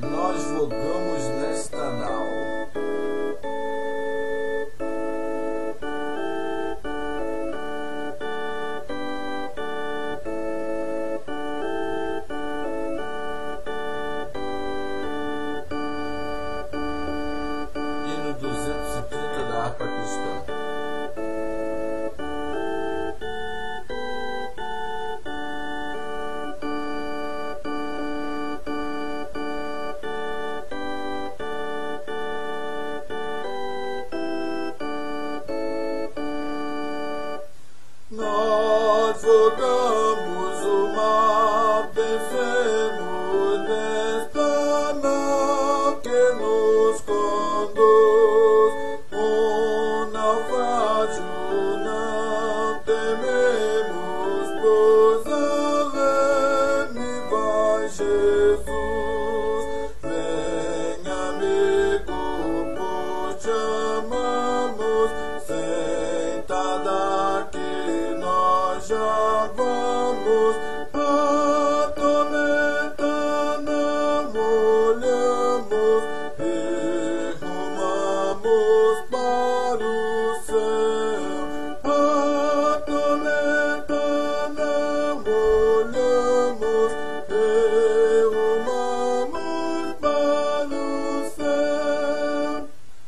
nós vogamos nesta nau. Hino 230 da harpa cristã. Nós vogamos o mar, vencemos nesta nau que nos conduz. Um naufrágio não tememos, pois além vai Jesus. Vem, amigo, pois te amamos, senta daqui, nós já vamos. A tormenta não olhamos e rumamos para o céu. A tormenta não olhamos e rumamos para o céu.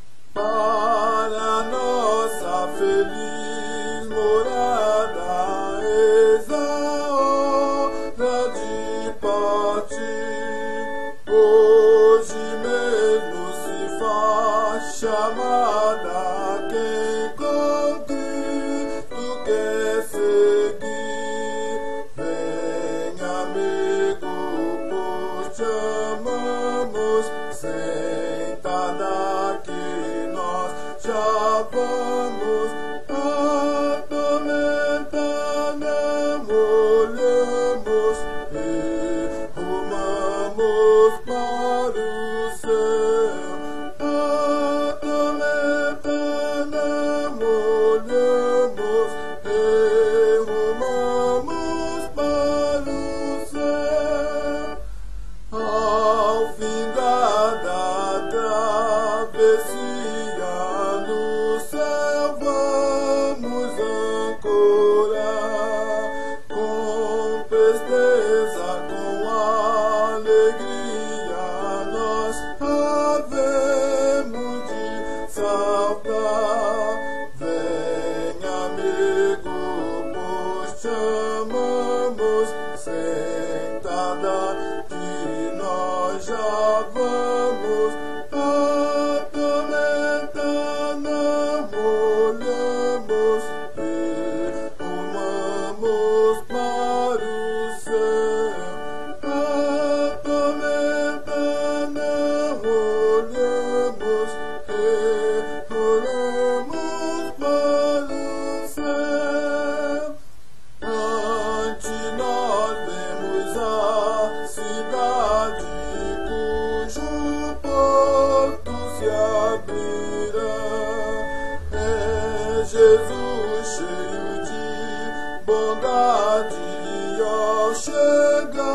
Para nossa feliz morada, eis a hora de partir. Hoje mesmo se faz chamada quem com Cristo quer seguir. Vem, amigo, pois te amamos, senta daqui, nós já vamos. A tormenta não olhamos e rumamos para o céu. A tormenta não olhamos e rumamos para o céu. Ao findar da travessia no céu vamos ancorar, com presteza, com alegria nós havemos de saltar. Vem, amigo, pois te amamos, senta daqui, nós já vamos. A tormenta não olhamos e rumamos para o céu. A tormenta não olhamos e rumamos para o céu. Ante nós vemos a cidade cujo porto se abrirá. É Jesus cheio de bondade, ao chegar